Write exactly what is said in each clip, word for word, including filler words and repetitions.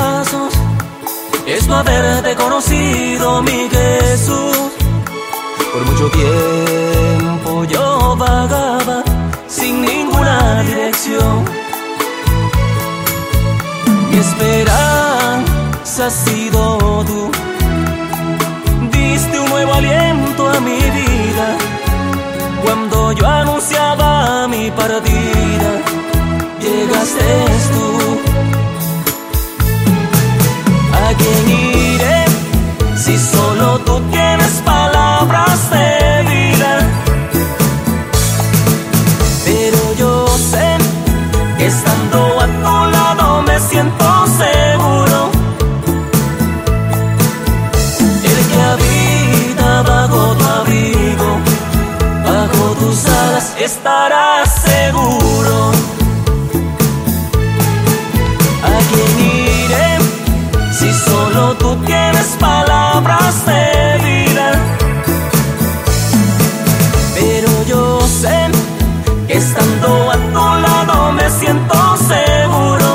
fracasos es no haberte conocido, mi Jesús. Por mucho tiempo yo vagaba sin ninguna dirección. Mi esperanza has sido tú. Diste un nuevo aliento a mi vida cuando yo anunciaba mi partida. Llegaste tú. ¿A quién iré si solo tú tienes palabras de vida? Pero yo sé que estando a tu lado me siento seguro. El que habita bajo tu abrigo, bajo tus alas estará seguro. ¿A quién iré si solo tú tienes palabras de vida? Pero yo sé que estando a tu lado me siento seguro.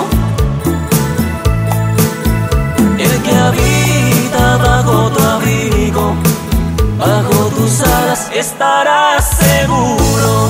El que habita bajo tu abrigo, bajo tus alas estará seguro.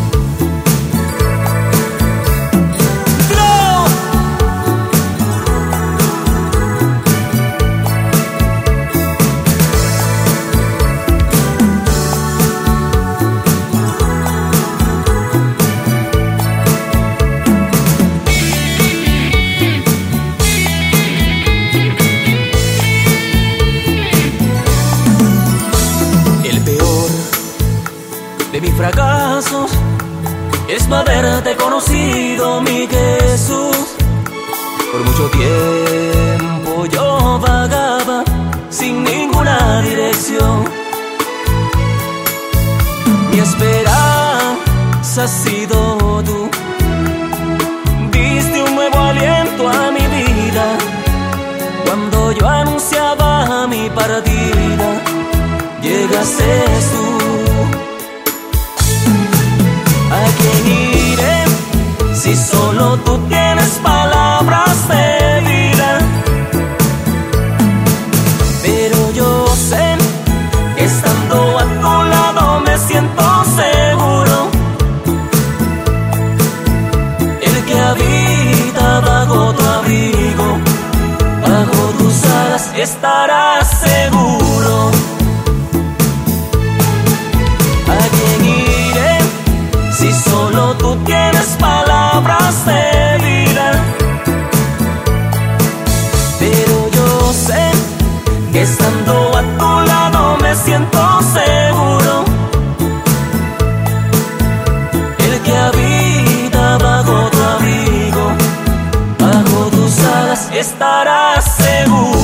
De mis fracasos es no haberte conocido, mi Jesús. Por mucho tiempo yo vagaba sin ninguna dirección. Mi esperanza has sido tú. Diste un nuevo aliento a mi vida cuando yo anunciaba mi partida. Llegaste tú. ¿A quién iré si solo tú tienes palabras de vida? Pero yo sé que estando a tu lado me siento seguro. El que habita bajo tu abrigo, bajo tus alas estará seguro. ¿A quién iré si solo tú tienes palabras de vida? Pero yo sé que estando a tu lado me siento seguro. El que habita bajo tu abrigo, bajo tus alas estará seguro.